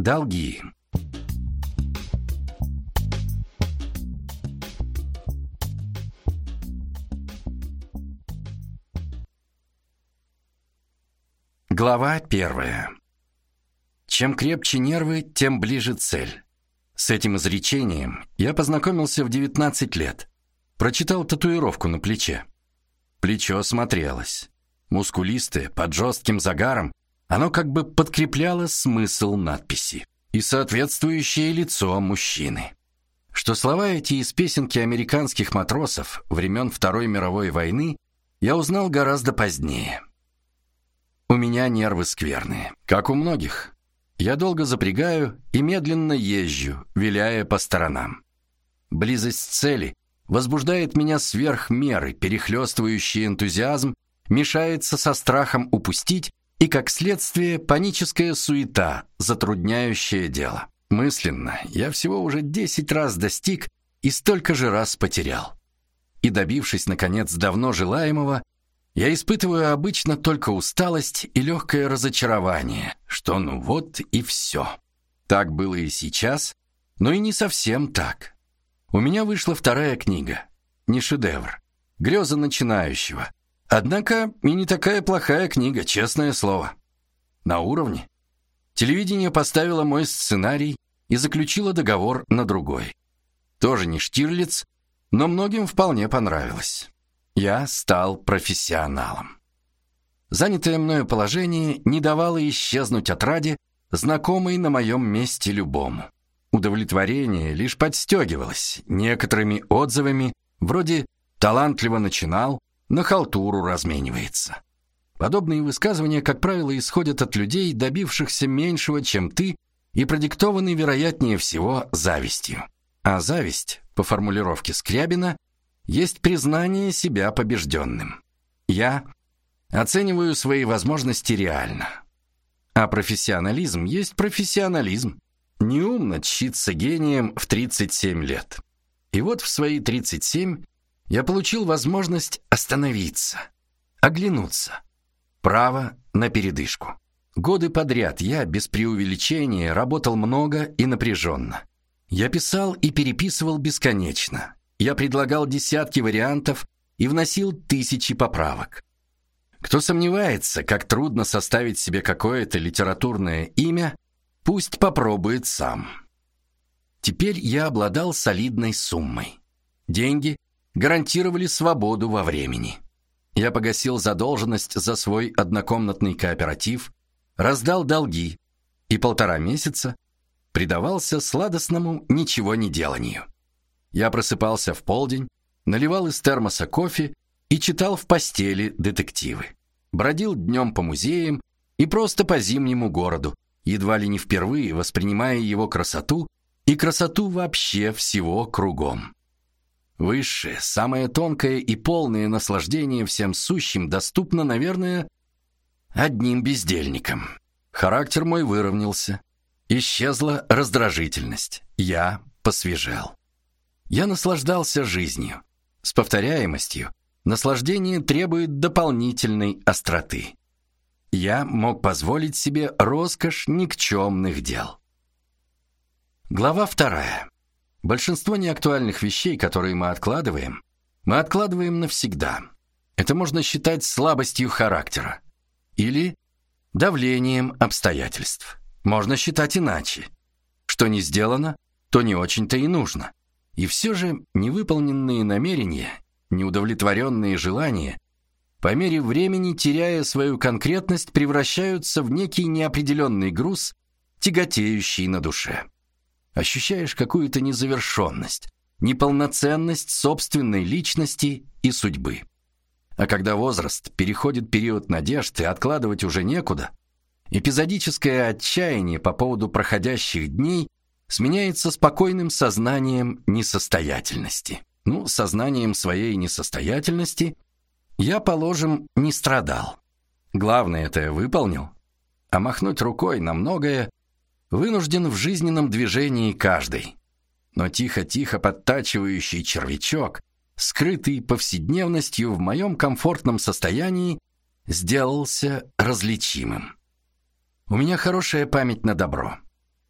Долги. Глава 1. Чем крепче нервы, тем ближе цель. С этим изречением я познакомился в 19 лет. Прочитал татуировку на плече. Плечо смотрелось. Мускулистое, под жестким загаром, оно как бы подкрепляло смысл надписи. И соответствующее лицо мужчины. Что слова эти из песенки американских матросов времен Второй мировой войны я узнал гораздо позднее. У меня нервы скверные, как у многих. Я долго запрягаю и медленно езжу, виляя по сторонам. Близость цели возбуждает меня сверх меры, перехлёстывающий энтузиазм мешается со страхом упустить и, как следствие, паническая суета, затрудняющая дело. Мысленно я всего уже 10 раз достиг и столько же раз потерял. И, добившись, наконец, давно желаемого, я испытываю обычно только усталость и легкое разочарование, что ну вот и все. Так было и сейчас, но и не совсем так. У меня вышла 2-я книга. Не шедевр, греза начинающего. Однако и не такая плохая книга, честное слово. На уровне. Телевидение поставило мой сценарий и заключило договор на другой. Тоже не Штирлиц, но многим вполне понравилось. Я стал профессионалом. Занятое мною положение не давало исчезнуть отраде, знакомой на моем месте любому. Удовлетворение лишь подстегивалось некоторыми отзывами, вроде «талантливо начинал», «на халтуру разменивается». Подобные высказывания, как правило, исходят от людей, добившихся меньшего, чем ты, и продиктованы, вероятнее всего, завистью. А зависть, по формулировке Скрябина, есть признание себя побежденным. Я оцениваю свои возможности реально. А профессионализм есть профессионализм. Неумно тщиться гением в 37 лет. И вот в свои 37 я получил возможность остановиться, оглянуться. Право на передышку. Годы подряд я, без преувеличения, работал много и напряженно. Я писал и переписывал бесконечно. Я предлагал десятки вариантов и вносил тысячи поправок. Кто сомневается, как трудно составить себе какое-то литературное имя, пусть попробует сам. Теперь я обладал солидной суммой. Деньги гарантировали свободу во времени. Я погасил задолженность за свой однокомнатный кооператив, раздал долги и 1,5 месяца предавался сладостному ничегонеделанию. Я просыпался в полдень, наливал из термоса кофе и читал в постели детективы. Бродил днем по музеям и просто по зимнему городу, едва ли не впервые воспринимая его красоту и красоту вообще всего кругом. Высшее, самое тонкое и полное наслаждение всем сущим доступно, наверное, одним бездельникам. Характер мой выровнялся. Исчезла раздражительность. Я посвежел. Я наслаждался жизнью. С повторяемостью наслаждение требует дополнительной остроты. Я мог позволить себе роскошь никчемных дел. Глава 2. Большинство неактуальных вещей, которые мы откладываем навсегда. Это можно считать слабостью характера или давлением обстоятельств. Можно считать иначе. Что не сделано, то не очень-то и нужно. И все же невыполненные намерения, неудовлетворенные желания, по мере времени, теряя свою конкретность, превращаются в некий неопределенный груз, тяготеющий на душе. Ощущаешь какую-то незавершенность, неполноценность собственной личности и судьбы. А когда возраст переходит период надежд и откладывать уже некуда, эпизодическое отчаяние по поводу проходящих дней сменяется спокойным сознанием несостоятельности. Сознанием своей несостоятельности я, положим, не страдал. Главное это я выполнил, а махнуть рукой на многое вынужден в жизненном движении каждый. Но тихо-тихо подтачивающий червячок, скрытый повседневностью в моем комфортном состоянии, сделался различимым. У меня хорошая память на добро.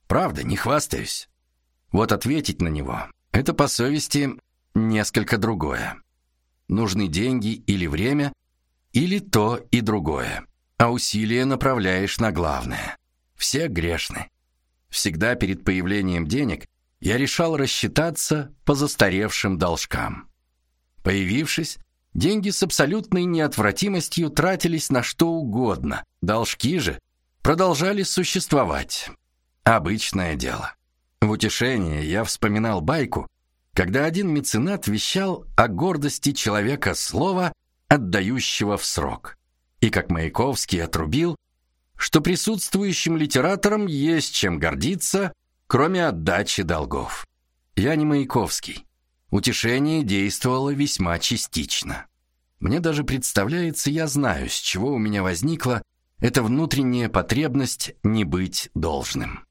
Правда, не хвастаюсь. Вот ответить на него — это по совести несколько другое. Нужны деньги или время, или то и другое. А усилия направляешь на главное. Все грешны. Всегда перед появлением денег я решал рассчитаться по застаревшим должкам. Появившись, деньги с абсолютной неотвратимостью тратились на что угодно. Должки же продолжали существовать. Обычное дело. В утешение я вспоминал байку, когда один меценат вещал о гордости человека слова, отдающего в срок. И как Маяковский отрубил, что присутствующим литераторам есть чем гордиться, кроме отдачи долгов. Я не Маяковский. Утешение действовало весьма частично. Мне даже представляется, я знаю, с чего у меня возникла эта внутренняя потребность не быть должным.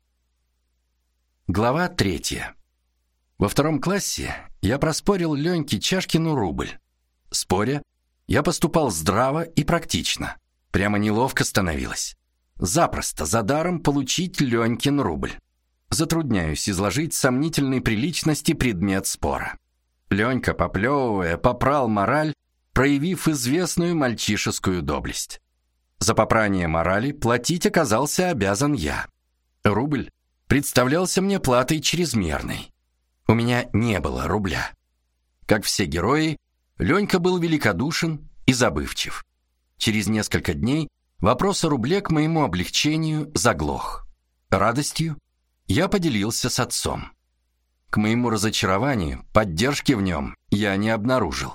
Глава 3. Во 2 классе я проспорил Леньке Чашкину рубль. Споря, я поступал здраво и практично. Прямо неловко становилось. Запросто, за даром получить Ленькин рубль. Затрудняюсь изложить сомнительной приличности предмет спора. Ленька, поплевывая, попрал мораль, проявив известную мальчишескую доблесть. За попрание морали платить оказался обязан я. Рубль представлялся мне платой чрезмерной. У меня не было рубля. Как все герои, Ленька был великодушен и забывчив. Через несколько дней вопрос о рубле к моему облегчению заглох. Радостью я поделился с отцом. К моему разочарованию, поддержки в нем я не обнаружил.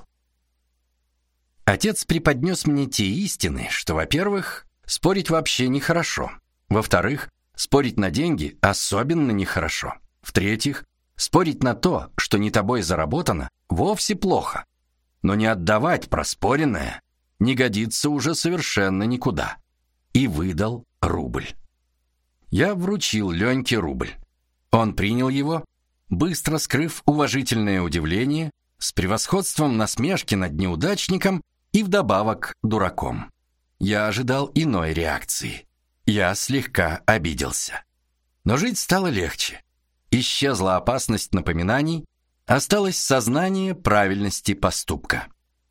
Отец преподнес мне те истины, что, во-первых, спорить вообще нехорошо. Во-вторых, спорить на деньги особенно нехорошо. В-третьих, спорить на то, что не тобой заработано, вовсе плохо. Но не отдавать проспоренное не годится уже совершенно никуда. И выдал рубль. Я вручил Леньке рубль. Он принял его, быстро скрыв уважительное удивление, с превосходством насмешки над неудачником и вдобавок дураком. Я ожидал иной реакции. Я слегка обиделся. Но жить стало легче. Исчезла опасность напоминаний, осталось сознание правильности поступка.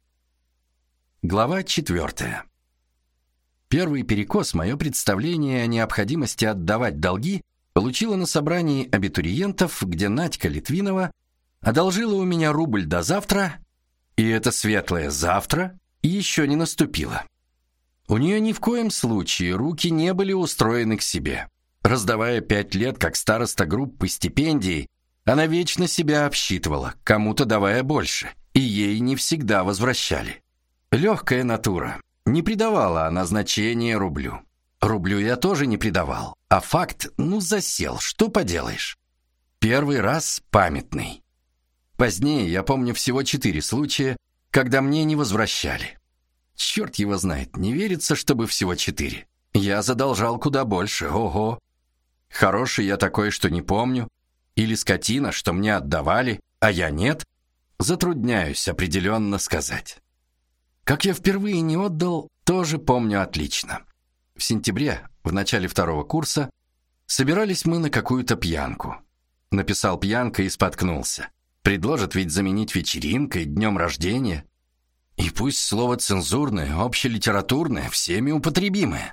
Глава 4. Первый перекос мое представление о необходимости отдавать долги получила на собрании абитуриентов, где Надька Литвинова одолжила у меня рубль до завтра, и это светлое завтра еще не наступило. У нее ни в коем случае руки не были устроены к себе. Раздавая 5 лет как староста группы стипендии, она вечно себя обсчитывала, кому-то давая больше, и ей не всегда возвращали. Легкая натура. Не придавала она значения рублю. Рублю я тоже не придавал, а факт, засел, что поделаешь. Первый раз памятный. Позднее я помню всего 4 случая, когда мне не возвращали. Черт его знает, не верится, чтобы всего 4. Я задолжал куда больше, ого. Хороший я такой, что не помню. Или скотина, что мне отдавали, а я нет. Затрудняюсь определенно сказать. Как я впервые не отдал, тоже помню отлично. В сентябре, в начале 2 курса, собирались мы на какую-то пьянку. Написал пьянка и споткнулся. Предложат ведь заменить вечеринкой, днем рождения. И пусть слово цензурное, общелитературное, всеми употребимое.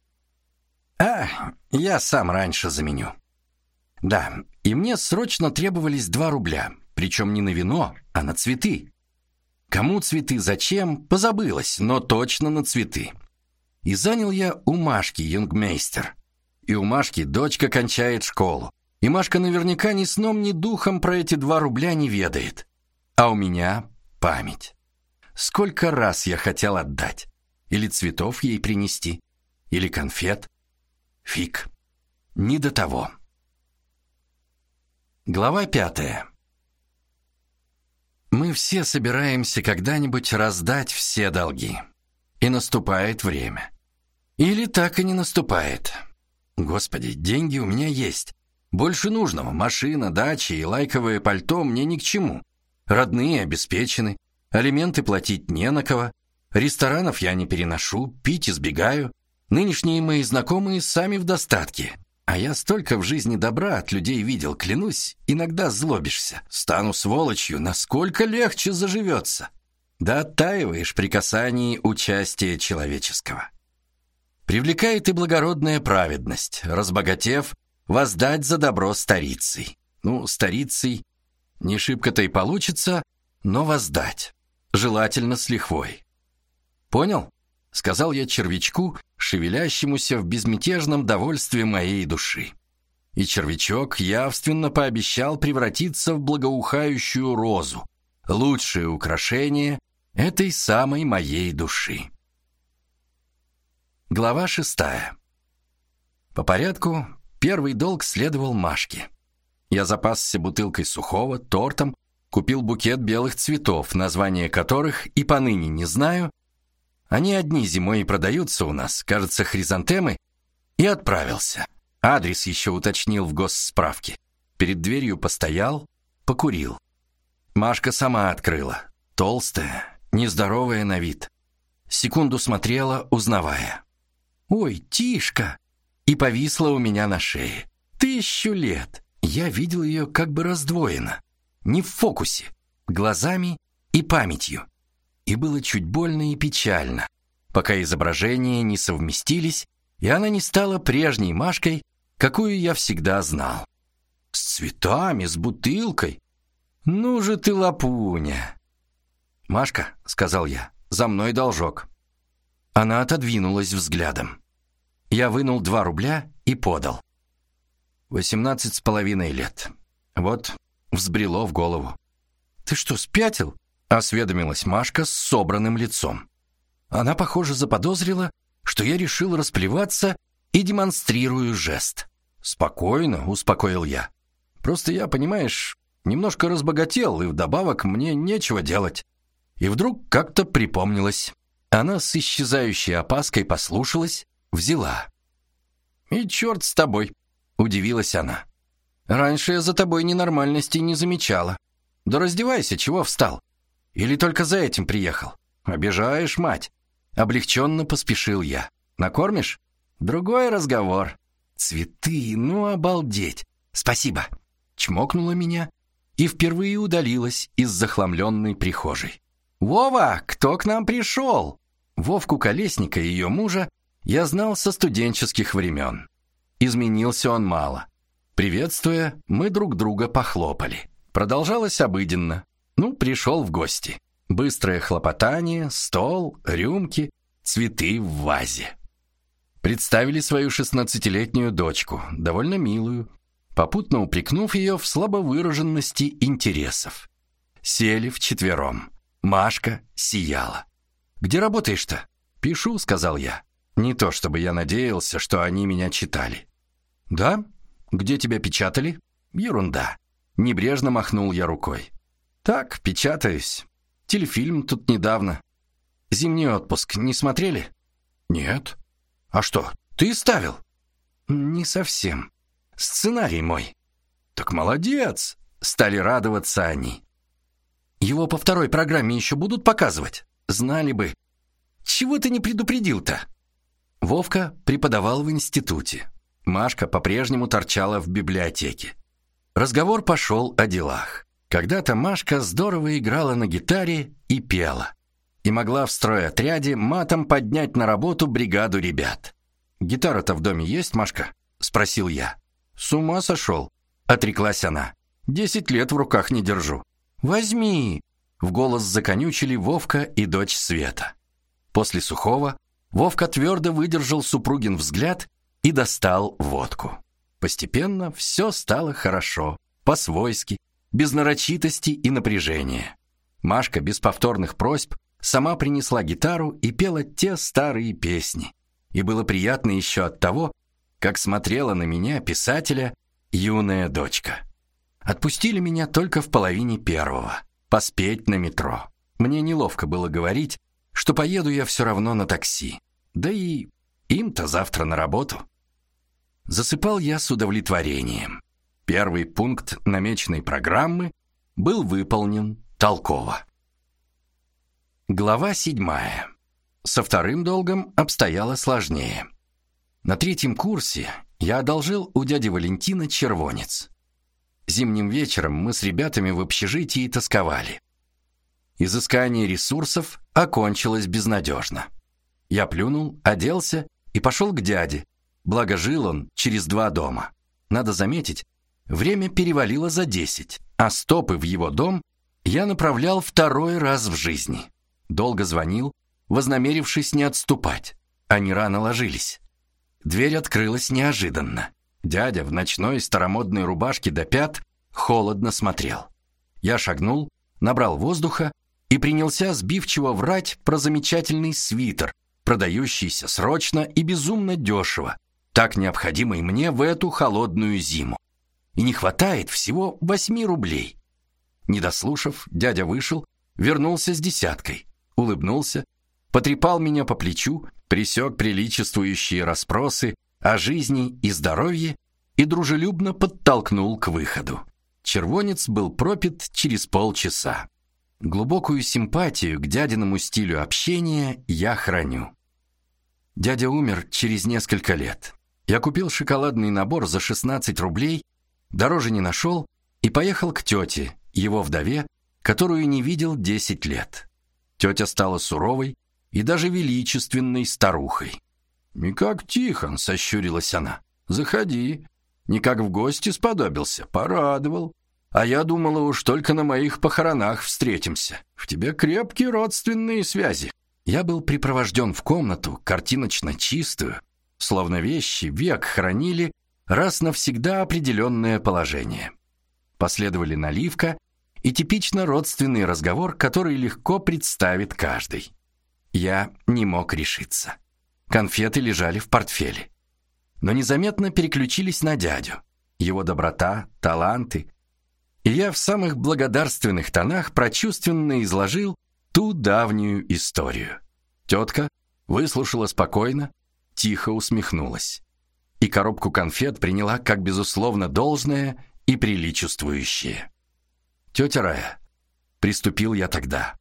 Я сам раньше заменю. Да, и мне срочно требовались 2 рубля, причем не на вино, а на цветы. Кому цветы, зачем, позабылось, но точно на цветы. И занял я у Машки юнгмейстер. И у Машки дочка кончает школу. И Машка наверняка ни сном, ни духом про эти 2 рубля не ведает. А у меня память. Сколько раз я хотел отдать. Или цветов ей принести, или конфет. Фиг. Не до того. Глава 5. Мы все собираемся когда-нибудь раздать все долги. И наступает время. Или так и не наступает. Господи, деньги у меня есть. Больше нужного. Машина, дача и лайковое пальто мне ни к чему. Родные обеспечены. Алименты платить не на кого. Ресторанов я не переношу, пить избегаю. Нынешние мои знакомые сами в достатке. А я столько в жизни добра от людей видел, клянусь, иногда злобишься. Стану сволочью, насколько легче заживется. Да оттаиваешь при касании участия человеческого. Привлекает и благородная праведность, разбогатев, воздать за добро старицей. Старицей не шибко-то и получится, но воздать. Желательно с лихвой. Понял? Сказал я червячку, шевелящемуся в безмятежном довольстве моей души. И червячок явственно пообещал превратиться в благоухающую розу, лучшее украшение этой самой моей души. Глава 6. По порядку, первый долг следовал Машке. Я запасся бутылкой сухого, тортом, купил букет белых цветов, название которых и поныне не знаю. Они одни зимой и продаются у нас, кажется, хризантемы, и отправился. Адрес еще уточнил в госсправке. Перед дверью постоял, покурил. Машка сама открыла, толстая, нездоровая на вид. Секунду смотрела, узнавая. «Ой, Тишка!» И повисла у меня на шее. 1000 лет. Я видел ее как бы раздвоенно, не в фокусе, глазами и памятью. И было чуть больно и печально, пока изображения не совместились, и она не стала прежней Машкой, какую я всегда знал. С цветами, с бутылкой. Ну же ты, лапуня. «Машка», — сказал я, — «за мной должок». Она отодвинулась взглядом. Я вынул 2 рубля и подал. 18,5 лет. Вот, взбрело в голову. «Ты что, спятил?» — осведомилась Машка с собранным лицом. Она, похоже, заподозрила, что я решил расплеваться и демонстрирую жест. «Спокойно», — успокоил я. «Просто я, понимаешь, немножко разбогател, и вдобавок мне нечего делать». И вдруг как-то припомнилось. Она с исчезающей опаской послушалась, взяла. «И черт с тобой», — удивилась она. «Раньше я за тобой ненормальностей не замечала. Да раздевайся, чего встал? Или только за этим приехал? Обижаешь, мать». Облегченно поспешил я. «Накормишь? Другой разговор». «Цветы, ну обалдеть! Спасибо!» Чмокнула меня и впервые удалилась из захламленной прихожей. «Вова, кто к нам пришел?» Вовку Колесника, ее мужа, я знал со студенческих времен. Изменился он мало. Приветствуя, мы друг друга похлопали. Продолжалось обыденно. Пришел в гости. Быстрое хлопотание, стол, рюмки, цветы в вазе. Представили свою 16-летнюю дочку, довольно милую, попутно упрекнув ее в слабовыраженности интересов. Сели вчетвером. Машка сияла. «Где работаешь-то?» «Пишу», — сказал я. Не то чтобы я надеялся, что они меня читали. «Да? Где тебя печатали?» «Ерунда». Небрежно махнул я рукой. «Так, печатаюсь. Телефильм тут недавно. Зимний отпуск не смотрели?» «Нет». «А что, ты ставил?» «Не совсем. Сценарий мой». «Так молодец!» — стали радоваться они. «Его по 2-й программе еще будут показывать? Знали бы. Чего ты не предупредил-то?» Вовка преподавал в институте. Машка по-прежнему торчала в библиотеке. Разговор пошел о делах. Когда-то Машка здорово играла на гитаре и пела. И могла в стройотряде матом поднять на работу бригаду ребят. «Гитара-то в доме есть, Машка?» — спросил я. «С ума сошел?» — отреклась она. 10 лет в руках не держу». «Возьми!» — в голос законючили Вовка и дочь Света. После сухого Вовка твердо выдержал супругин взгляд и достал водку. Постепенно все стало хорошо, по-свойски, без нарочитости и напряжения. Машка без повторных просьб сама принесла гитару и пела те старые песни. И было приятно еще от того, как смотрела на меня, писателя, юная дочка. Отпустили меня только в половине 1:00, поспеть на метро. Мне неловко было говорить, что поеду я все равно на такси. Да и им-то завтра на работу. Засыпал я с удовлетворением. Первый пункт намеченной программы был выполнен толково. Глава 7. Со 2-м долгом обстояло сложнее. На 3-м курсе Я одолжил у дяди Валентина червонец. Зимним вечером мы с ребятами в общежитии тосковали. Изыскание ресурсов окончилось безнадежно. Я плюнул, оделся и пошел к дяде, благо жил он через 2 дома. Надо заметить, время перевалило за 10, а стопы в его дом я направлял 2-й раз в жизни. Долго звонил, вознамерившись не отступать. Они рано ложились. Дверь открылась неожиданно. Дядя в ночной старомодной рубашке до пят холодно смотрел. Я шагнул, набрал воздуха и принялся сбивчиво врать про замечательный свитер, продающийся срочно и безумно дешево, так необходимый мне в эту холодную зиму. И не хватает всего 8 рублей. Не дослушав, дядя вышел, вернулся с 10, улыбнулся, потрепал меня по плечу, пресек приличествующие расспросы о жизни и здоровье и дружелюбно подтолкнул к выходу. Червонец был пропит через полчаса. Глубокую симпатию к дядиному стилю общения я храню. Дядя умер через несколько лет. Я купил шоколадный набор за 16 рублей, дороже не нашел, и поехал к тете, его вдове, которую не видел 10 лет. Тетя стала суровой и даже величественной старухой. «Не как Тихон», — сощурилась она. «Заходи. Не как в гости сподобился, порадовал. А я думала, уж только на моих похоронах встретимся. В тебе крепкие родственные связи». Я был припровожден в комнату, картиночно чистую, словно вещи век хранили раз навсегда определенное положение. Последовали наливка и типично родственный разговор, который легко представит каждый. Я не мог решиться. Конфеты лежали в портфеле. Но незаметно переключились на дядю. Его доброта, таланты. И я в самых благодарственных тонах прочувственно изложил ту давнюю историю. Тетка выслушала спокойно, тихо усмехнулась. И коробку конфет приняла как безусловно должное и приличествующее. «Тетя Рая», — приступил я тогда,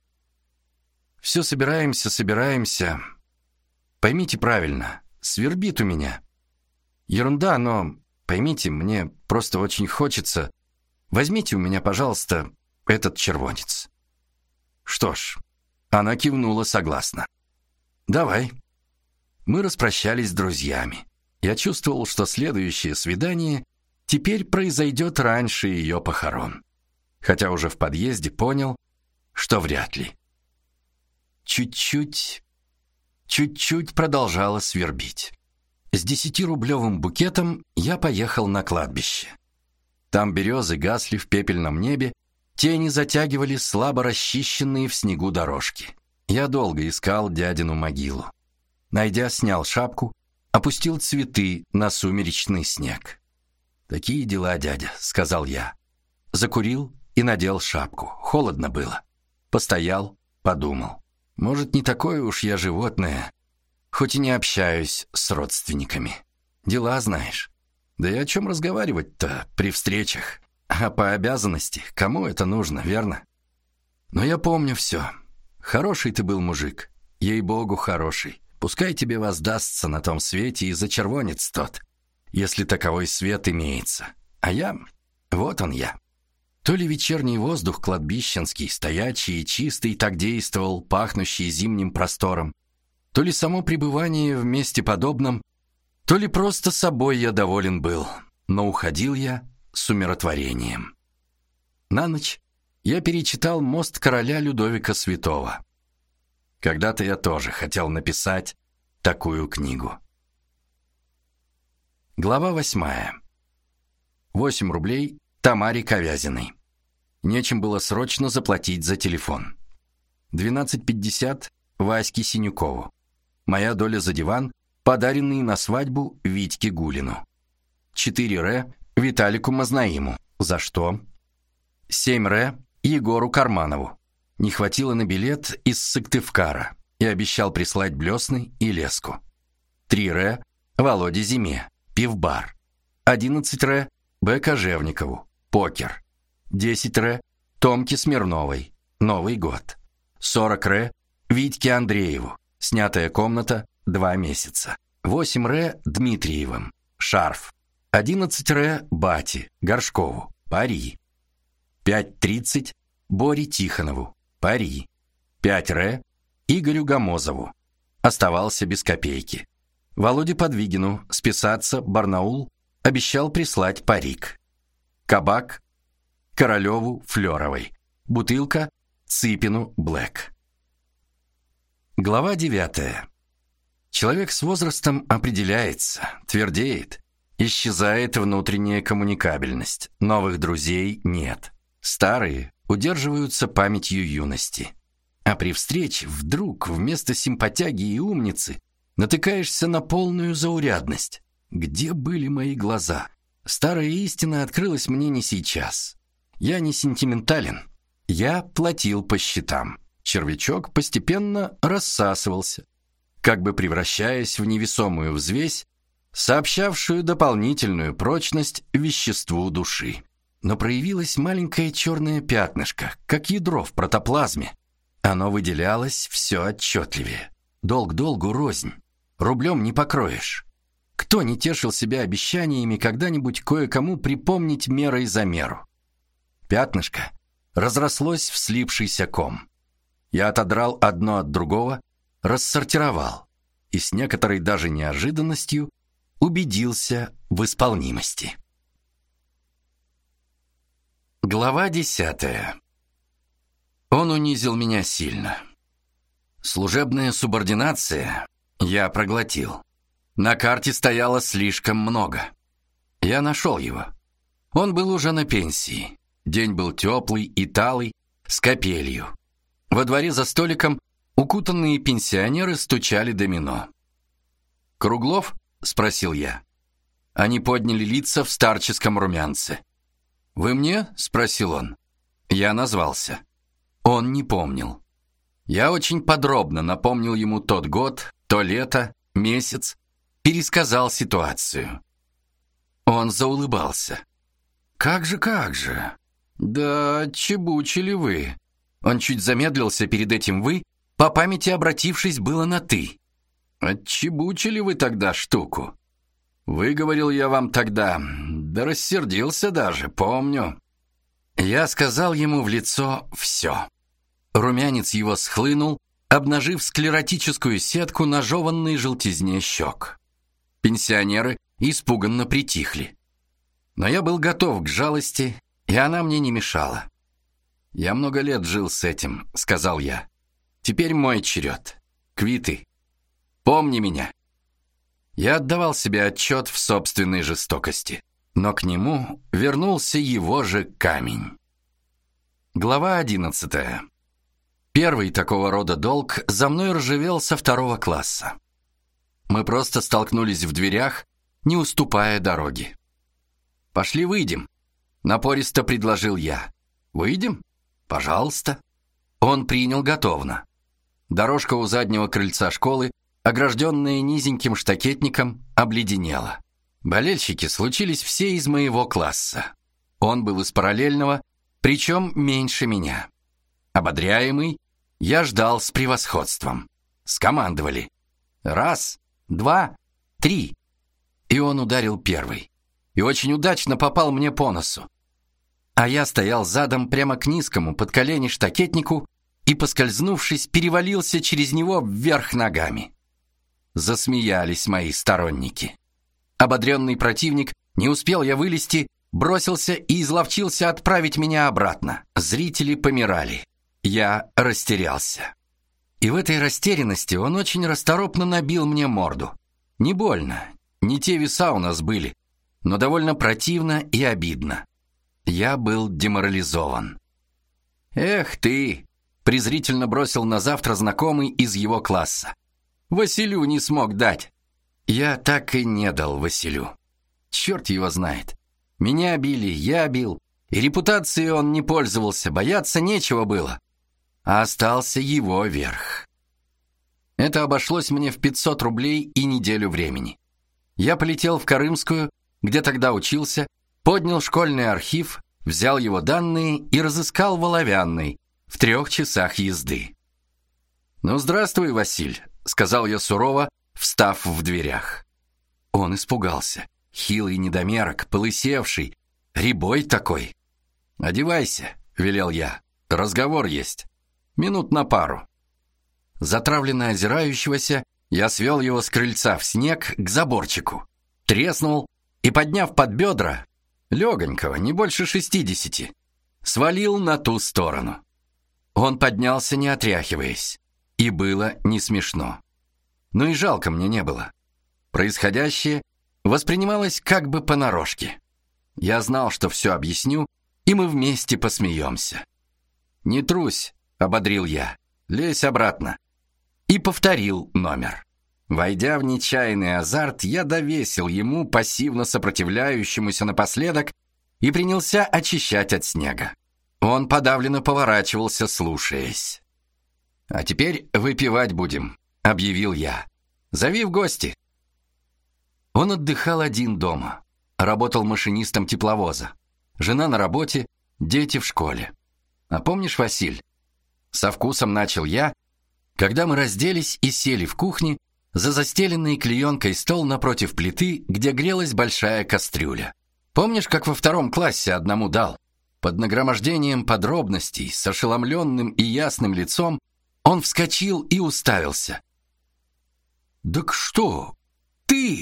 — «все собираемся. Поймите правильно, свербит у меня. Ерунда, но, поймите, мне просто очень хочется. Возьмите у меня, пожалуйста, этот червонец». Что ж, она кивнула согласно. «Давай». Мы распрощались с друзьями. Я чувствовал, что следующее свидание теперь произойдет раньше ее похорон. Хотя уже в подъезде понял, что вряд ли. Чуть-чуть продолжало свербить. С 10-рублевым букетом я поехал на кладбище. Там березы гасли в пепельном небе, тени затягивали слабо расчищенные в снегу дорожки. Я долго искал дядину могилу. Найдя, снял шапку, опустил цветы на сумеречный снег. «Такие дела, дядя», — сказал я. Закурил и надел шапку. Холодно было. Постоял, подумал. Может, не такое уж я животное, хоть и не общаюсь с родственниками. Дела, знаешь. Да и о чем разговаривать-то при встречах? А по обязанности кому это нужно, верно? Но я помню все. Хороший ты был мужик, ей-богу, хороший. Пускай тебе воздастся на том свете и за червонец тот, если таковой свет имеется. А я, вот он я. То ли вечерний воздух кладбищенский, стоячий и чистый, так действовал, пахнущий зимним простором, то ли само пребывание в месте подобном, то ли просто собой я доволен был, но уходил я с умиротворением. На ночь я перечитал «Мост короля Людовика Святого». Когда-то я тоже хотел написать такую книгу. Глава 8. 8 рублей Тамаре Ковязиной. Нечем было срочно заплатить за телефон. 12:50 Ваське Синюкову. Моя доля за диван, подаренный на свадьбу Витьке Гулину. 4 ре Виталику Мазнаиму. За что? 7 ре Егору Карманову. Не хватило на билет из Сыктывкара и обещал прислать блесны и леску. 3 ре Володе Зиме. Пивбар. 11 ре Б. Кожевникову. Покер. 10 ре Томке Смирновой. Новый год. 40 ре Витьке Андрееву. Снятая комната 2 месяца. 8 ре Дмитриевым. Шарф. 11 ре Бате Горшкову, пари. 5:30 Боре Тихонову, пари. 5 ре Игорю Гомозову. Оставался без копейки. Володе Подвигину, списаться, Барнаул, обещал прислать парик. Кабак Королеву Флёровой. Бутылка Цыпину Блэк. Глава 9. Человек с возрастом определяется, твердеет, исчезает внутренняя коммуникабельность, новых друзей нет. Старые удерживаются памятью юности. А при встрече вдруг вместо симпатяги и умницы натыкаешься на полную заурядность. Где были мои глаза? Старая истина открылась мне не сейчас. Я не сентиментален. Я платил по счетам. Червячок постепенно рассасывался, как бы превращаясь в невесомую взвесь, сообщавшую дополнительную прочность веществу души. Но проявилось маленькое черное пятнышко, как ядро в протоплазме. Оно выделялось все отчетливее. Долг долгу рознь. Рублем не покроешь. Кто не тешил себя обещаниями когда-нибудь кое-кому припомнить мерой за меру? Пятнышко разрослось в слипшийся ком. Я отодрал одно от другого, рассортировал и с некоторой даже неожиданностью убедился в исполнимости. Глава 10. Он унизил меня сильно. Служебная субординация я проглотил. На карте стояло слишком много. Я нашел его. Он был уже на пенсии. День был теплый и талый, с капелью. Во дворе за столиком укутанные пенсионеры стучали домино. «Круглов?» — спросил я. Они подняли лица в старческом румянце. «Вы мне?» — спросил он. Я назвался. Он не помнил. Я очень подробно напомнил ему тот год, то лето, месяц, пересказал ситуацию. Он заулыбался. «Как же, как же! Да, чебучили вы!» Он чуть замедлился перед этим «вы», по памяти обратившись было на «ты». «Отчебучили вы тогда штуку?» «Выговорил я вам тогда, да рассердился даже, помню». Я сказал ему в лицо все. Румянец его схлынул, обнажив склеротическую сетку на жеванной желтизне щек. Пенсионеры испуганно притихли. Но я был готов к жалости, и она мне не мешала. «Я много лет жил с этим», — сказал я. «Теперь мой черед. Квиты. Помни меня». Я отдавал себе отчет в собственной жестокости, но к нему вернулся его же камень. Глава 11. Первый такого рода долг за мной ржавел со 2 класса. Мы просто столкнулись в дверях, не уступая дороги. «Пошли выйдем», — напористо предложил я. «Выйдем? Пожалуйста». Он принял готовно. Дорожка у заднего крыльца школы, огражденная низеньким штакетником, обледенела. Болельщики случились все из моего класса. Он был из параллельного, причем меньше меня. Ободряемый, я ждал с превосходством. Скомандовали. 1, 2, 3. И он ударил первый. И очень удачно попал мне по носу. А я стоял задом прямо к низкому под колени штакетнику и, поскользнувшись, перевалился через него вверх ногами. Засмеялись мои сторонники. Ободренный противник, не успел я вылезти, бросился и изловчился отправить меня обратно. Зрители помирали. Я растерялся. И в этой растерянности он очень расторопно набил мне морду. Не больно, не те веса у нас были, но довольно противно и обидно. Я был деморализован. «Эх ты!» — презрительно бросил на завтра знакомый из его класса. «Василю не смог дать». Я так и не дал Василю. Черт его знает. Меня били, я бил, и репутацией он не пользовался, бояться нечего было. А остался его верх. Это обошлось мне в 500 рублей и неделю времени. Я полетел в Карымскую, где тогда учился, поднял школьный архив, взял его данные и разыскал в Оловянной, в 3 часах езды. «Ну, здравствуй, Василь», — сказал я сурово, встав в дверях. Он испугался. Хилый недомерок, полысевший, рябой такой. «Одевайся», — велел я. «Разговор есть. Минут на пару». Затравленно озирающегося, я свел его с крыльца в снег к заборчику, треснул и, подняв под бедра, легонького, не больше 60, свалил на ту сторону. Он поднялся, не отряхиваясь, и было не смешно. Но и жалко мне не было. Происходящее воспринималось как бы понарошке. Я знал, что все объясню, и мы вместе посмеемся. «Не трусь», — ободрил я, — «лезь обратно». И повторил номер. Войдя в нечаянный азарт, я довесил ему, пассивно сопротивляющемуся напоследок, и принялся очищать от снега. Он подавленно поворачивался, слушаясь. «А теперь выпивать будем», — объявил я. «Зови в гости». Он отдыхал один дома. Работал машинистом тепловоза. Жена на работе, дети в школе. А помнишь, Василь? Со вкусом начал я, когда мы разделись и сели в кухне за застеленный клеенкой стол напротив плиты, где грелась большая кастрюля. Помнишь, как во 2 классе одному дал? Под нагромождением подробностей, с ошеломленным и ясным лицом, он вскочил и уставился. «Так что? Ты?»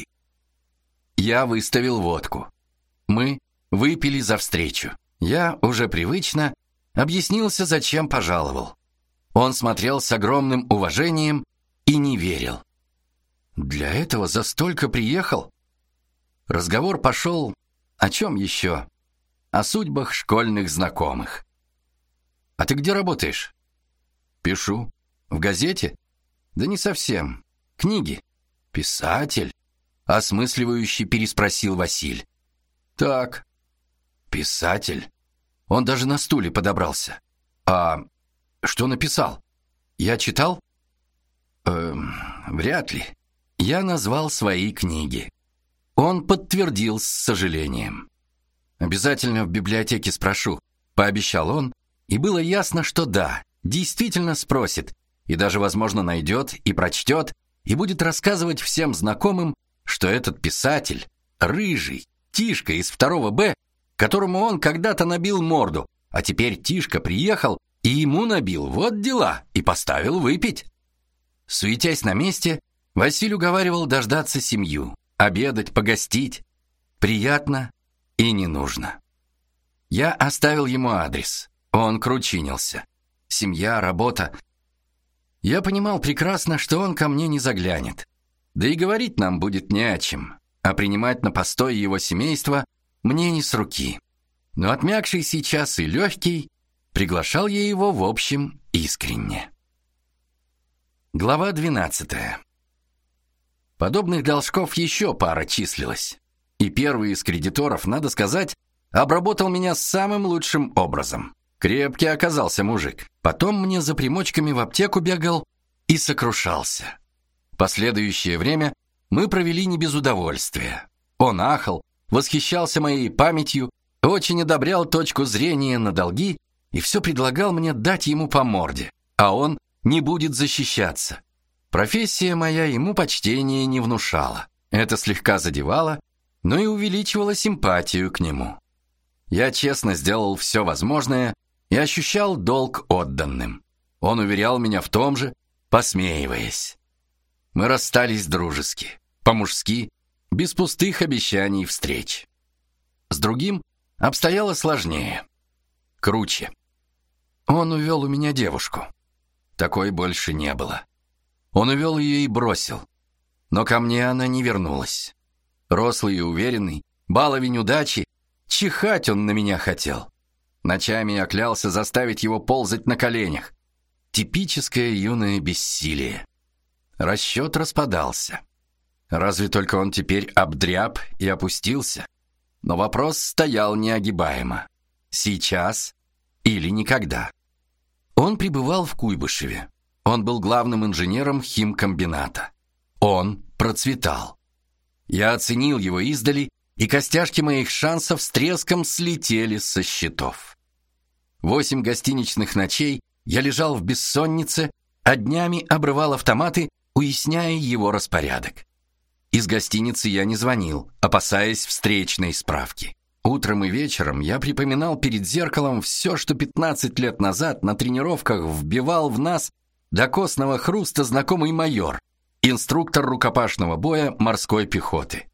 Я выставил водку. Мы выпили за встречу. Я уже привычно объяснился, зачем пожаловал. Он смотрел с огромным уважением и не верил. «Для этого за столько приехал?» Разговор пошел о чем еще? О судьбах школьных знакомых. «А ты где работаешь?» «Пишу. В газете?» «Да не совсем. Книги». «Писатель?» — осмысливающе переспросил Василь. «Так, писатель». Он даже на стуле подобрался. «А что написал? Я читал?» «Вряд ли». Я назвал свои книги. Он подтвердил с сожалением. «Обязательно в библиотеке спрошу», — пообещал он, и было ясно, что да, действительно спросит, и даже, возможно, найдет и прочтет, и будет рассказывать всем знакомым, что этот писатель, рыжий, Тишка из 2 Б, которому он когда-то набил морду, а теперь Тишка приехал и ему набил, вот дела, и поставил выпить. Суетясь на месте, Василий уговаривал дождаться семью, обедать, погостить. Приятно и не нужно. Я оставил ему адрес. Он кручинился. Семья, работа. Я понимал прекрасно, что он ко мне не заглянет. Да и говорить нам будет не о чем, а принимать на постой его семейства мне не с руки. Но отмякший сейчас и легкий, приглашал я его, в общем, искренне. Глава 12. Подобных должков еще пара числилась. И первый из кредиторов, надо сказать, обработал меня самым лучшим образом. Крепкий оказался мужик. Потом мне за примочками в аптеку бегал и сокрушался. Последующее время мы провели не без удовольствия. Он ахал, восхищался моей памятью, очень одобрял точку зрения на долги и все предлагал мне дать ему по морде, а он не будет защищаться. Профессия моя ему почтения не внушала. Это слегка задевало, но и увеличивало симпатию к нему. Я честно сделал все возможное и ощущал долг отданным. Он уверял меня в том же, посмеиваясь. Мы расстались дружески, по-мужски, без пустых обещаний встреч. С другим обстояло сложнее, круче. Он увел у меня девушку. Такой больше не было. Он увел ее и бросил. Но ко мне она не вернулась. Рослый и уверенный, баловень удачи, чихать он на меня хотел. Ночами я клялся заставить его ползать на коленях. Типическое юное бессилие. Расчет распадался. Разве только он теперь обдряб и опустился. Но вопрос стоял неогибаемо. Сейчас или никогда. Он пребывал в Куйбышеве. Он был главным инженером химкомбината. Он процветал. Я оценил его издали, и костяшки моих шансов с треском слетели со счетов. 8 гостиничных ночей я лежал в бессоннице, а днями обрывал автоматы, уясняя его распорядок. Из гостиницы я не звонил, опасаясь встречной справки. Утром и вечером я припоминал перед зеркалом все, что 15 лет назад на тренировках вбивал в нас до костного хруста знакомый майор, инструктор рукопашного боя морской пехоты.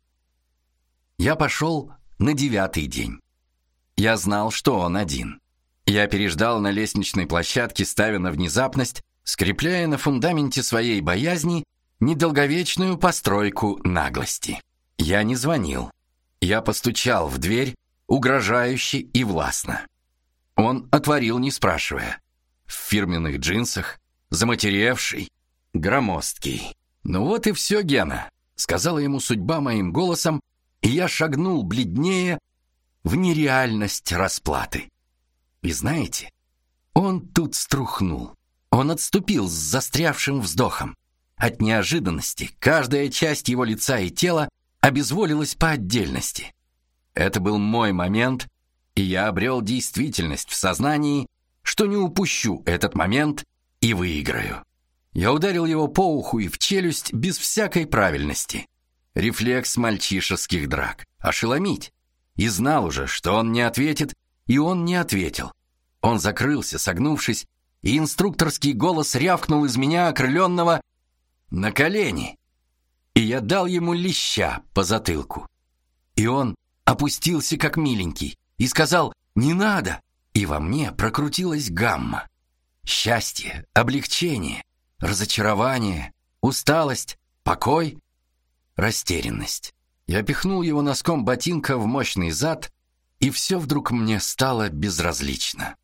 Я пошел на 9-й день. Я знал, что он один. Я переждал на лестничной площадке, ставя на внезапность, скрепляя на фундаменте своей боязни недолговечную постройку наглости. Я не звонил. Я постучал в дверь, угрожающе и властно. Он отворил, не спрашивая. В фирменных джинсах, заматеревший, громоздкий. «Ну вот и все, Гена», — сказала ему судьба моим голосом, и я шагнул бледнее в нереальность расплаты. И знаете, он тут струхнул. Он отступил с застрявшим вздохом. От неожиданности каждая часть его лица и тела обезволилась по отдельности. Это был мой момент, и я обрел действительность в сознании, что не упущу этот момент и выиграю. Я ударил его по уху и в челюсть без всякой правильности. Рефлекс мальчишеских драк. Ошеломить. И знал уже, что он не ответит, и он не ответил. Он закрылся, согнувшись, и инструкторский голос рявкнул из меня, окрыленного, на колени. И я дал ему леща по затылку. И он опустился как миленький и сказал «не надо». И во мне прокрутилась гамма. Счастье, облегчение, разочарование, усталость, покой, растерянность. Я пихнул его носком ботинка в мощный зад, и все вдруг мне стало безразлично.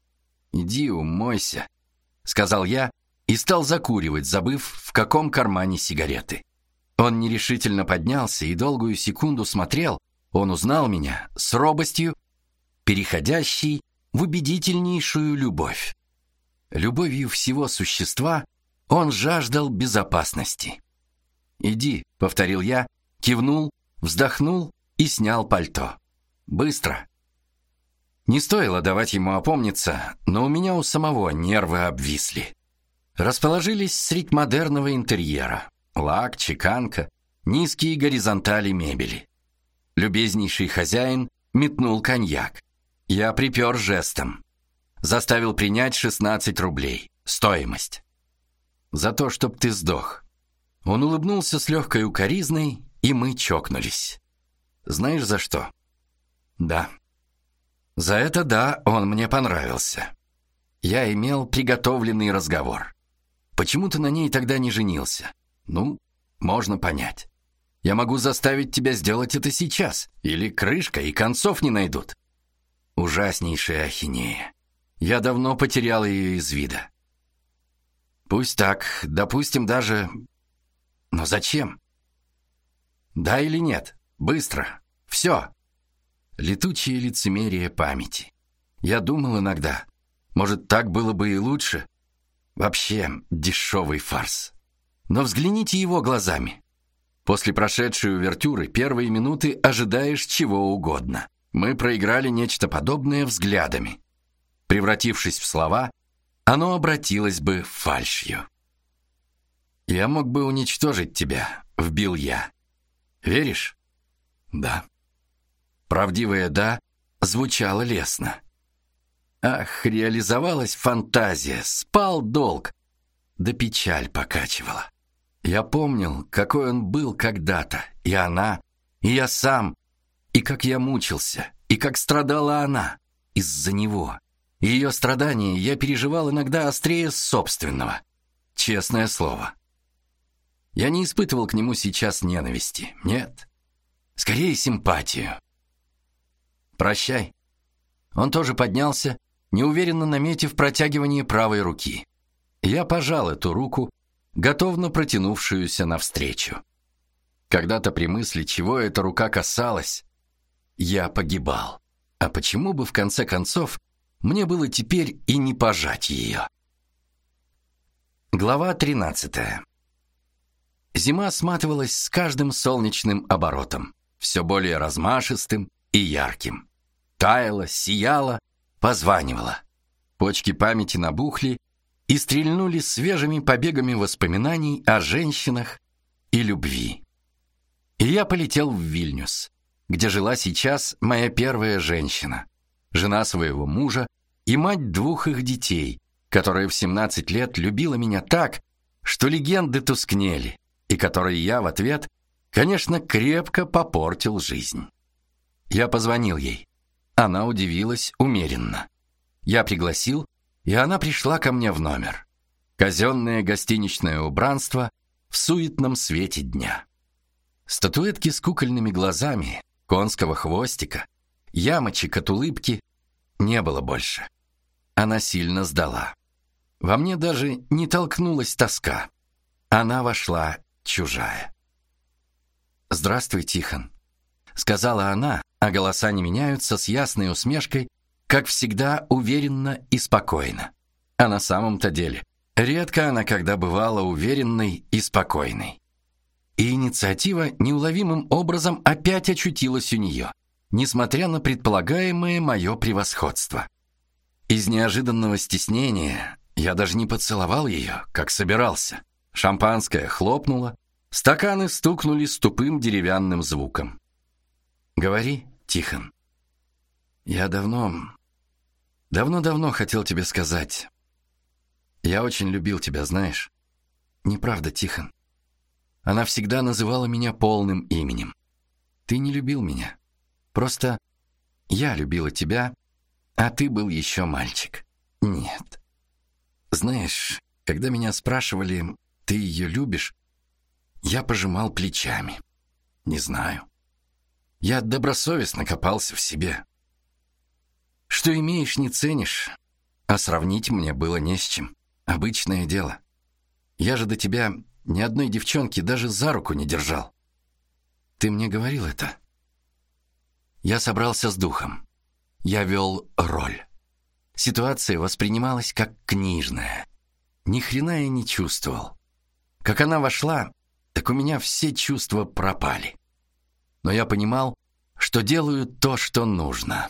«Иди умойся», — сказал я и стал закуривать, забыв, в каком кармане сигареты. Он нерешительно поднялся и долгую секунду смотрел, он узнал меня с робостью, переходящей в убедительнейшую любовь. Любовью всего существа он жаждал безопасности. «Иди», — повторил я, кивнул, вздохнул и снял пальто. «Быстро». Не стоило давать ему опомниться, но у меня у самого нервы обвисли. Расположились средь модерного интерьера. Лак, чеканка, низкие горизонтали мебели. Любезнейший хозяин метнул коньяк. Я припер жестом. Заставил принять 16 рублей. Стоимость. За то, чтоб ты сдох. Он улыбнулся с легкой укоризной, и мы чокнулись. Знаешь, за что? Да. За это да, он мне понравился. Я имел приготовленный разговор. Почему ты на ней тогда не женился? Ну, можно понять. Я могу заставить тебя сделать это сейчас, или крышка, и концов не найдут. Ужаснейшая ахинея. Я давно потерял ее из вида. Пусть так, допустим даже... Но зачем? Да или нет? Быстро. Все. Летучее лицемерие памяти. Я думал иногда, может, так было бы и лучше. Вообще, дешевый фарс. Но взгляните его глазами. После прошедшей увертюры первые минуты ожидаешь чего угодно. Мы проиграли нечто подобное взглядами. Превратившись в слова, оно обратилось бы фальшью. «Я мог бы уничтожить тебя», — вбил я. «Веришь?» «Да». Правдивое «да» звучало лестно. Ах, реализовалась фантазия, спал долг, да печаль покачивала. Я помнил, какой он был когда-то, и она, и я сам, и как я мучился, и как страдала она из-за него. Ее страдания я переживал иногда острее собственного. Честное слово. Я не испытывал к нему сейчас ненависти, нет. Скорее симпатию. «Прощай». Он тоже поднялся, неуверенно наметив протягивание правой руки. Я пожал эту руку, готовно протянувшуюся навстречу. Когда-то при мысли, чего эта рука касалась, я погибал. А почему бы в конце концов мне было теперь и не пожать ее? Глава 13. Зима сматывалась с каждым солнечным оборотом, все более размашистым и ярким. Таяла, сияла, позванивала. Почки памяти набухли и стрельнули свежими побегами воспоминаний о женщинах и любви. И я полетел в Вильнюс, где жила сейчас моя первая женщина, жена своего мужа и мать 2 их детей, которая в 17 лет любила меня так, что легенды тускнели, и которой я в ответ, конечно, крепко попортил жизнь. Я позвонил ей. Она удивилась умеренно. Я пригласил, и она пришла ко мне в номер. Казенное гостиничное убранство в суетном свете дня. Статуэтки с кукольными глазами, конского хвостика, ямочек от улыбки не было больше. Она сильно сдала. Во мне даже не толкнулась тоска. Она вошла чужая. «Здравствуй, Тихон», — сказала она, а голоса не меняются, с ясной усмешкой, как всегда уверенно и спокойно. А на самом-то деле редко она когда бывала уверенной и спокойной. И инициатива неуловимым образом опять очутилась у нее, несмотря на предполагаемое мое превосходство. Из неожиданного стеснения я даже не поцеловал ее, как собирался. Шампанское хлопнуло, стаканы стукнули с тупым деревянным звуком. «Говори, Тихон. Я давно хотел тебе сказать. Я очень любил тебя, знаешь. Неправда, Тихон. Она всегда называла меня полным именем. Ты не любил меня. Просто я любила тебя, а ты был еще мальчик. Нет. Знаешь, когда меня спрашивали, ты ее любишь, я пожимал плечами. Не знаю. Я добросовестно копался в себе. Что имеешь, не ценишь, а сравнить мне было не с чем. Обычное дело. Я же до тебя ни одной девчонки даже за руку не держал. Ты мне говорил это. Я собрался с духом. Я вел роль. Ситуация воспринималась как книжная. Ни хрена я не чувствовал. Как она вошла, так у меня все чувства пропали. Но я понимал, что делаю то, что нужно.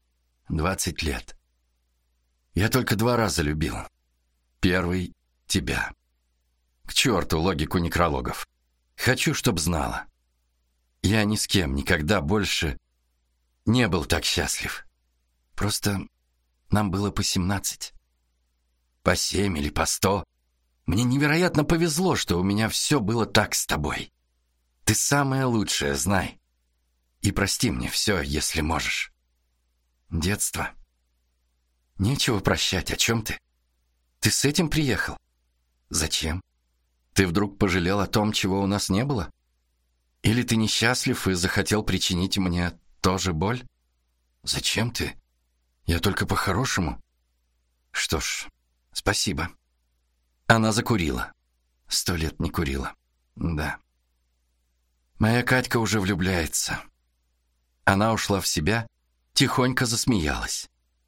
20 лет. Я только 2 раза любил. Первый — тебя. К черту логику некрологов. Хочу, чтоб знала. Я ни с кем никогда больше не был так счастлив. Просто нам было по 17. По 7 или по 100. Мне невероятно повезло, что у меня все было так с тобой. Ты самая лучшая, знай. И прости мне все, если можешь. Детство. Нечего прощать, о чем ты? Ты с этим приехал? Зачем? Ты вдруг пожалел о том, чего у нас не было? Или ты несчастлив и захотел причинить мне тоже боль? Зачем ты? Я только по-хорошему. Что ж, спасибо. Она закурила. 100 лет не курила. Да. Моя Катька уже влюбляется. Она ушла в себя, тихонько засмеялась.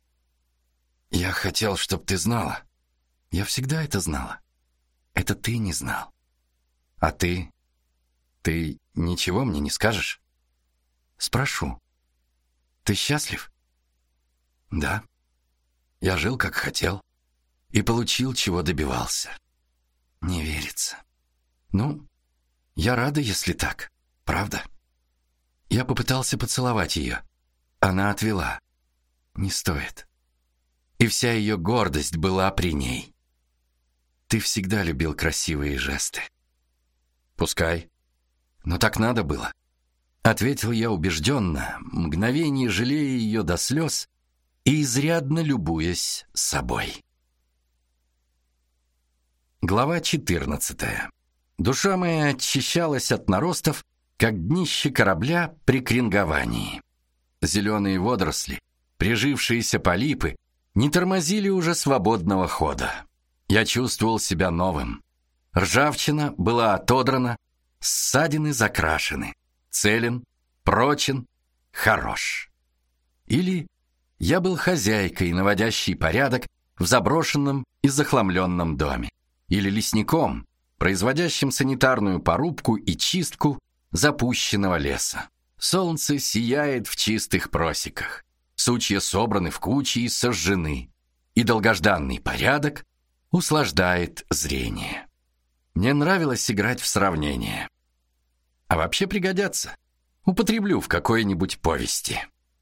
Я хотел, чтоб ты знала. Я всегда это знала. Это ты не знал. А ты? Ты ничего мне не скажешь? Спрошу. Ты счастлив? Да. Я жил, как хотел. И получил, чего добивался. Не верится. Ну, я рада, если так. Правда? Я попытался поцеловать ее. Она отвела. Не стоит. И вся ее гордость была при ней. Ты всегда любил красивые жесты. Пускай. Но так надо было. Ответил я убежденно, мгновение жалея ее до слез и изрядно любуясь собой. Глава 14. Душа моя очищалась от наростов, как днище корабля при кринговании. Зеленые водоросли, прижившиеся полипы, не тормозили уже свободного хода. Я чувствовал себя новым. Ржавчина была отодрана, ссадины закрашены, целен, прочен, хорош. Или я был хозяйкой, наводящей порядок в заброшенном и захламленном доме. Или лесником, производящим санитарную порубку и чистку запущенного леса. Солнце сияет в чистых просеках. Сучья собраны в кучи и сожжены. И долгожданный порядок услаждает зрение. Мне нравилось играть в сравнение. А вообще пригодятся. Употреблю в какой-нибудь повести.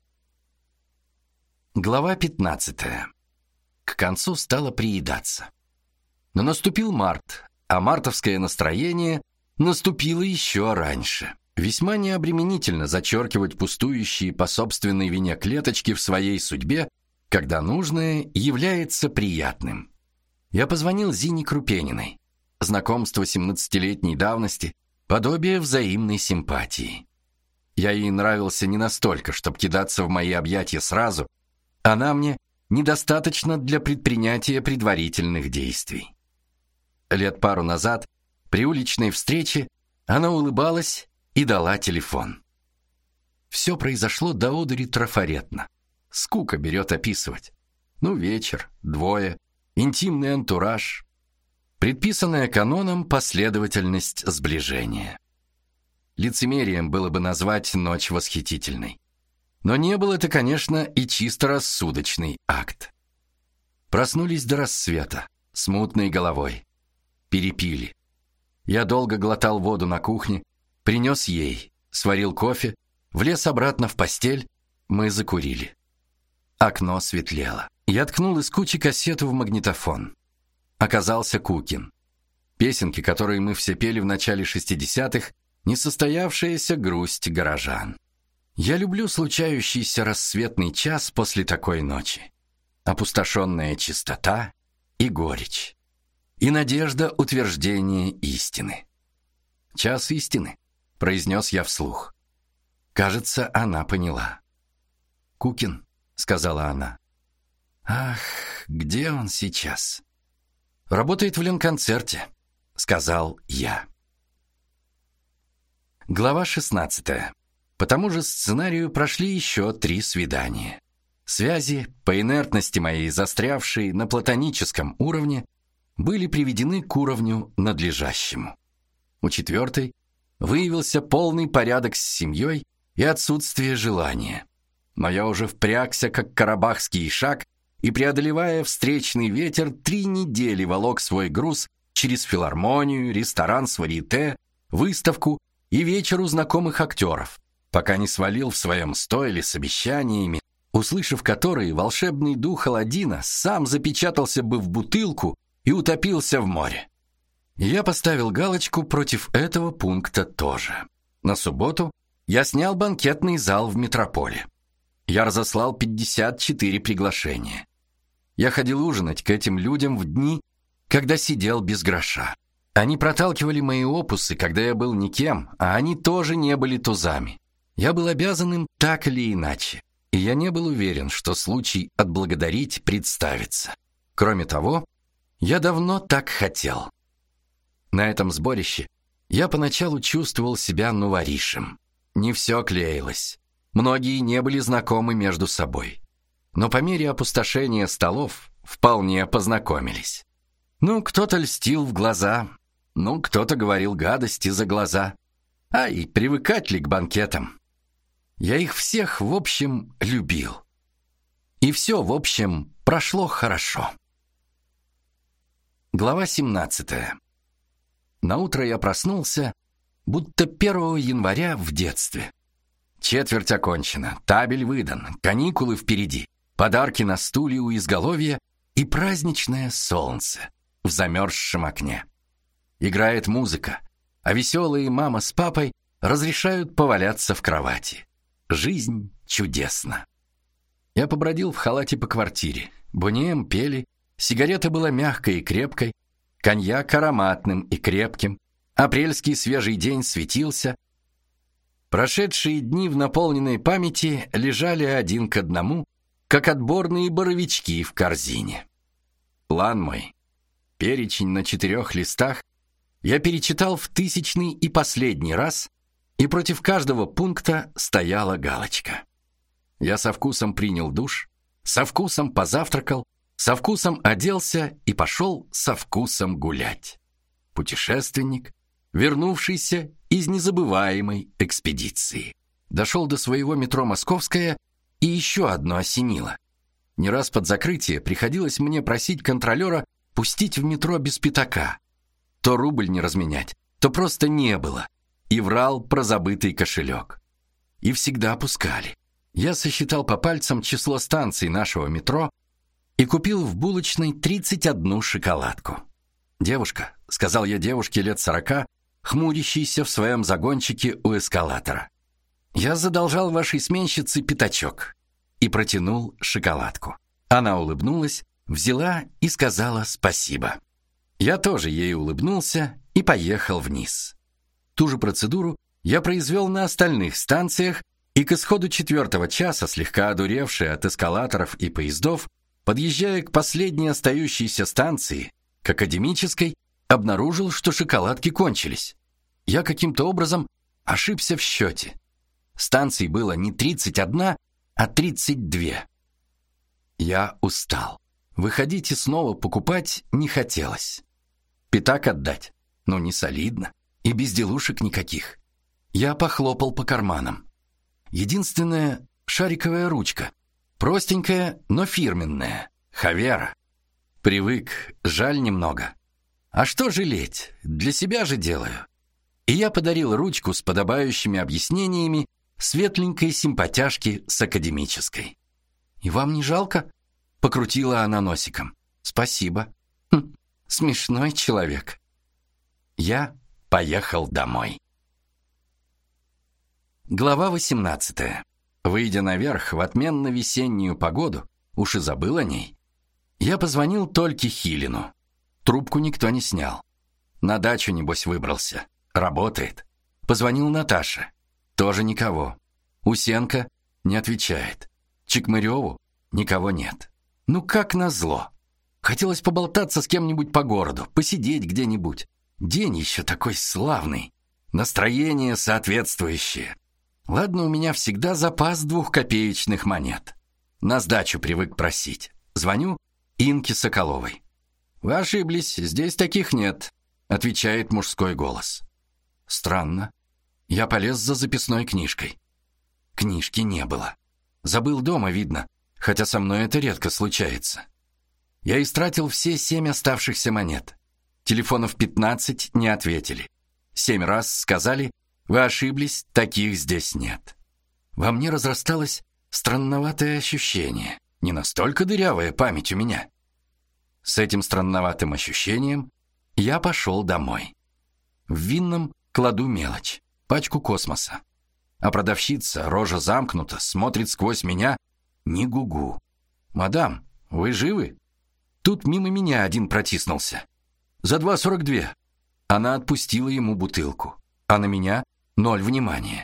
Глава 15. К концу стало приедаться. Но наступил март, а мартовское настроение наступило еще раньше. Весьма необременительно зачеркивать пустующие по собственной вине клеточки в своей судьбе, когда нужное является приятным. Я позвонил Зине Крупениной. Знакомство 17-летней давности, подобие взаимной симпатии. Я ей нравился не настолько, чтобы кидаться в мои объятия сразу. Она мне недостаточно для предпринятия предварительных действий. Лет пару назад, при уличной встрече, она улыбалась и дала телефон. Все произошло до одури трафаретно. Скука берет описывать. Вечер, двое, интимный антураж, предписанная каноном последовательность сближения. Лицемерием было бы назвать ночь восхитительной. Но не был это, конечно, и чисто рассудочный акт. Проснулись до рассвета, с мутной головой. Перепили. Я долго глотал воду на кухне, принес ей, сварил кофе, влез обратно в постель, мы закурили. Окно светлело. Я ткнул из кучи кассету в магнитофон. Оказался Кукин. Песенки, которые мы все пели в начале 60-х, несостоявшаяся грусть горожан. Я люблю случающийся рассветный час после такой ночи. Опустошенная чистота и горечь. И надежда утверждения истины. «Час истины», — произнес я вслух. Кажется, она поняла. «Кукин», — сказала она. «Ах, где он сейчас?» «Работает в Ленконцерте», — сказал я. Глава 16. По тому же сценарию прошли еще 3 свидания. Связи, по инертности моей застрявшие на платоническом уровне, были приведены к уровню надлежащему. У 4-й выявился полный порядок с семьей и отсутствие желания. Но я уже впрягся, как карабахский ишак, и, преодолевая встречный ветер, 3 недели волок свой груз через филармонию, ресторан с варьете, выставку и вечер у знакомых актеров, пока не свалил в своем стойле с обещаниями, услышав которые, волшебный дух Аладдина сам запечатался бы в бутылку и утопился в море. Я поставил галочку против этого пункта тоже. На субботу я снял банкетный зал в Метрополе. Я разослал 54 приглашения. Я ходил ужинать к этим людям в дни, когда сидел без гроша. Они проталкивали мои опусы, когда я был никем, а они тоже не были тузами. Я был обязан им так или иначе, и я не был уверен, что случай отблагодарить представится. Кроме того, я давно так хотел. На этом сборище я поначалу чувствовал себя новоришем. Не все клеилось. Многие не были знакомы между собой. Но по мере опустошения столов вполне познакомились. Кто-то льстил в глаза, кто-то говорил гадости за глаза. И привыкать ли к банкетам? Я их всех, в общем, любил. И все, в общем, прошло хорошо. Глава 17. Наутро я проснулся, будто 1 января в детстве. Четверть окончена, табель выдан, каникулы впереди, подарки на стуле у изголовья и праздничное солнце в замерзшем окне. Играет музыка, а веселые мама с папой разрешают поваляться в кровати. Жизнь чудесна. Я побродил в халате по квартире. Бонеем пели, сигарета была мягкой и крепкой, коньяк ароматным и крепким, апрельский свежий день светился. Прошедшие дни в наполненной памяти лежали один к одному, как отборные боровички в корзине. План мой, перечень на 4 листах, я перечитал в 1000-й и последний раз, и против каждого пункта стояла галочка. Я со вкусом принял душ, со вкусом позавтракал, со вкусом оделся и пошел со вкусом гулять. Путешественник, вернувшийся из незабываемой экспедиции. Дошел до своего метро «Московская» и еще одно осенило. Не раз под закрытие приходилось мне просить контролера пустить в метро без пятака. То рубль не разменять, то просто не было. и врал про забытый кошелек. И всегда пускали. Я сосчитал по пальцам число станций нашего метро и купил в булочной 31 шоколадку. «Девушка», — сказал я девушке лет 40, хмурящейся в своем загончике у эскалатора, «я задолжал вашей сменщице пятачок», и протянул шоколадку. Она улыбнулась, взяла и сказала спасибо. Я тоже ей улыбнулся и поехал вниз. Ту же процедуру я произвел на остальных станциях, и к исходу 4-го часа, слегка одуревший от эскалаторов и поездов, подъезжая к последней остающейся станции, к Академической, обнаружил, что шоколадки кончились. Я каким-то образом ошибся в счете. Станций было не 31, а 32. Я устал. Выходить и снова покупать не хотелось. Пятак отдать? Ну, не солидно. И безделушек никаких. Я похлопал по карманам. Единственная шариковая ручка. Простенькая, но фирменная. Хавера. Привык, жаль немного. А что жалеть? Для себя же делаю. И я подарил ручку с подобающими объяснениями светленькой симпатяшке с Академической. «И вам не жалко?» — покрутила она носиком. «Спасибо. Смешной человек». Я поехал домой. Глава 18. Выйдя наверх в отменно весеннюю погоду, уж и забыл о ней, я позвонил Тольке Хилину. Трубку никто не снял. На дачу, небось, выбрался. Работает. Позвонил Наташе. Тоже никого. Усенко не отвечает. Чекмыреву никого нет. Ну, как назло. Хотелось поболтаться с кем-нибудь по городу, посидеть где-нибудь. День еще такой славный. Настроение соответствующее. Ладно, у меня всегда запас 2-копеечных монет. На сдачу привык просить. Звоню Инке Соколовой. «Вы ошиблись, здесь таких нет», — отвечает мужской голос. Странно. Я полез за записной книжкой. Книжки не было. Забыл дома, видно, хотя со мной это редко случается. Я истратил все 7 оставшихся монет. Телефонов 15 не ответили. 7 раз сказали: «Вы ошиблись, таких здесь нет». Во мне разрасталось странноватое ощущение. Не настолько дырявая память у меня. С этим странноватым ощущением я пошел домой. В винном кладу мелочь, пачку космоса. А продавщица, рожа замкнута, смотрит сквозь меня. Не гугу. «Мадам, вы живы?» Тут мимо меня один протиснулся. «За 2,42». Она отпустила ему бутылку, а на меня 0 внимания.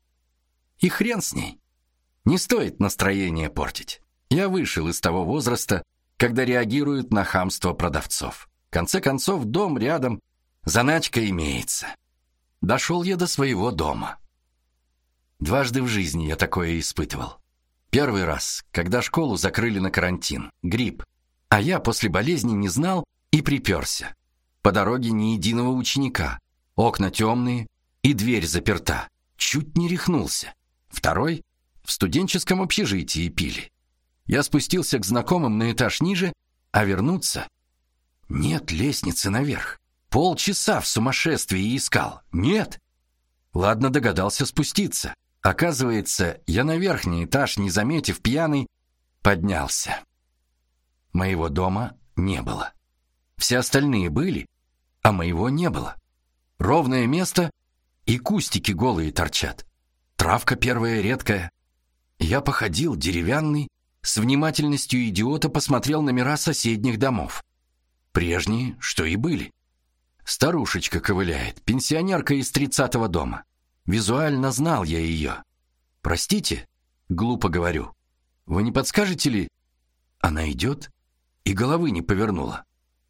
И хрен с ней. Не стоит настроение портить. Я вышел из того возраста, когда реагируют на хамство продавцов. В конце концов, дом рядом, заначка имеется. Дошел я до своего дома. Дважды в жизни я такое испытывал. Первый раз, когда школу закрыли на карантин, грипп, а я после болезни не знал и приперся. По дороге ни единого ученика, окна темные и дверь заперта. Чуть не рехнулся. Второй — в студенческом общежитии пили. Я спустился к знакомым на этаж ниже, а вернуться... Нет лестницы наверх. Полчаса в сумасшествии искал. Нет. Ладно, догадался спуститься. Оказывается, я на верхний этаж, не заметив пьяный, поднялся. Моего дома не было. Все остальные были, а моего не было. Ровное место, и кустики голые торчат. Травка первая редкая. Я походил деревянный, с внимательностью идиота посмотрел номера соседних домов. Прежние, что и были. Старушечка ковыляет, пенсионерка из 30-го дома. Визуально знал я ее. «Простите», — глупо говорю, — «вы не подскажете ли?» Она идет и головы не повернула.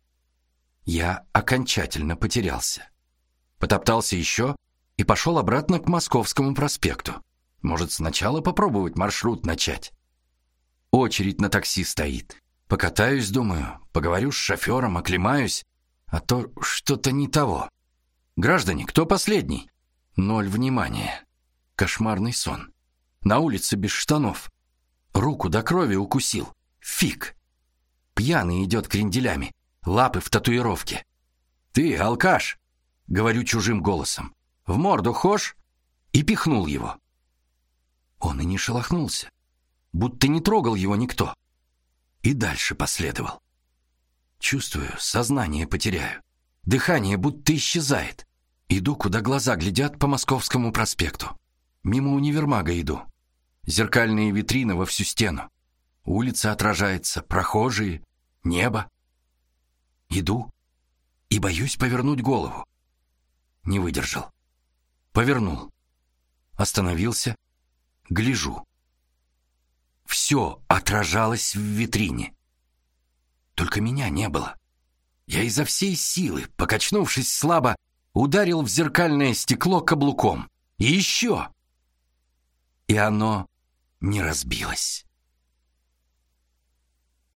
Я окончательно потерялся. Потоптался еще и пошел обратно к Московскому проспекту. Может, сначала попробовать маршрут начать? Очередь на такси стоит. Покатаюсь, думаю, поговорю с шофером, оклемаюсь, а то что-то не того. Граждане, кто последний? 0 внимания. Кошмарный сон. На улице без штанов. Руку до крови укусил. Фиг. Пьяный идет кренделями. Лапы в татуировке. «Ты, алкаш!» — говорю чужим голосом. В морду хошь!» и пихнул его. Он и не шелохнулся, будто не трогал его никто. И дальше последовал. Чувствую, сознание потеряю. Дыхание будто исчезает. Иду, куда глаза глядят, по Московскому проспекту. Мимо универмага иду. Зеркальные витрины во всю стену. Улица отражается, прохожие, небо. Иду и боюсь повернуть голову. Не выдержал. Повернул. Остановился. Гляжу. Все отражалось в витрине. Только меня не было. Я изо всей силы, покачнувшись слабо, ударил в зеркальное стекло каблуком. И еще! И оно не разбилось.